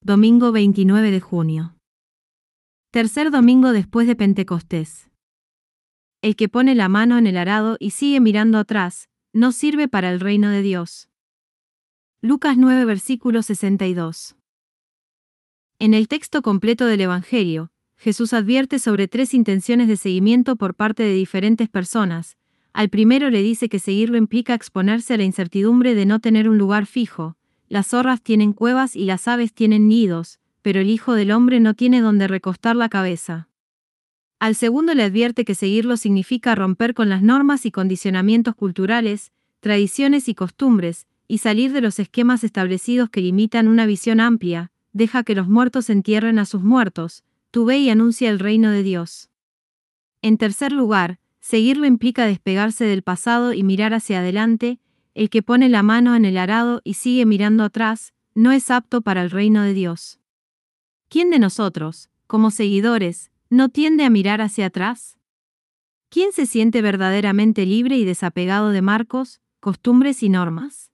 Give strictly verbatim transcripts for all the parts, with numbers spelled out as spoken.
domingo veintinueve de junio. Tercer domingo después de Pentecostés. El que pone la mano en el arado y sigue mirando atrás, no sirve para el reino de Dios. Lucas nueve versículo sesenta y dos. En el texto completo del Evangelio, Jesús advierte sobre tres intenciones de seguimiento por parte de diferentes personas. Al primero le dice que seguirlo implica exponerse a la incertidumbre de no tener un lugar fijo. Las zorras tienen cuevas y las aves tienen nidos, pero el Hijo del Hombre no tiene donde recostar la cabeza. Al segundo le advierte que seguirlo significa romper con las normas y condicionamientos culturales, tradiciones y costumbres, y salir de los esquemas establecidos que limitan una visión amplia. Deja que los muertos entierren a sus muertos, tú ve y anuncia el reino de Dios. En tercer lugar, seguirlo implica despegarse del pasado y mirar hacia adelante. El que pone la mano en el arado y sigue mirando atrás, no es apto para el reino de Dios. ¿Quién de nosotros, como seguidores, no tiende a mirar hacia atrás? ¿Quién se siente verdaderamente libre y desapegado de marcos, costumbres y normas?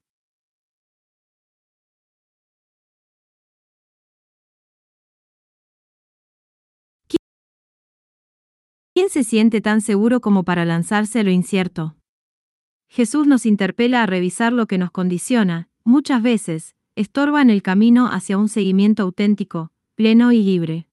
¿Quién se siente tan seguro como para lanzarse a lo incierto? Jesús nos interpela a revisar lo que nos condiciona, muchas veces, estorba en el camino hacia un seguimiento auténtico, pleno y libre.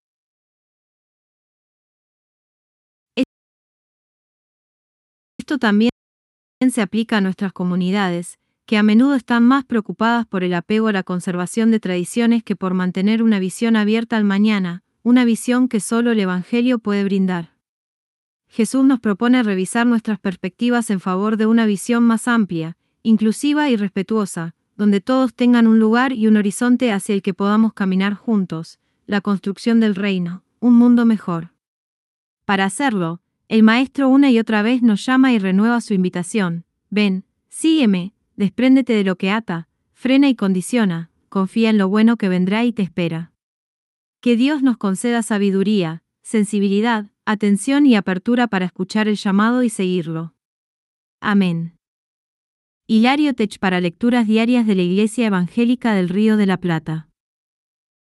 Esto también se aplica a nuestras comunidades, que a menudo están más preocupadas por el apego a la conservación de tradiciones que por mantener una visión abierta al mañana, una visión que solo el Evangelio puede brindar. Jesús nos propone revisar nuestras perspectivas en favor de una visión más amplia, inclusiva y respetuosa, donde todos tengan un lugar y un horizonte hacia el que podamos caminar juntos, la construcción del reino, un mundo mejor. Para hacerlo, el Maestro una y otra vez nos llama y renueva su invitación: ven, sígueme, despréndete de lo que ata, frena y condiciona, confía en lo bueno que vendrá y te espera. Que Dios nos conceda sabiduría, sensibilidad, atención y apertura para escuchar el llamado y seguirlo. Amén. Hilario Tech para lecturas diarias de la Iglesia Evangélica del Río de la Plata.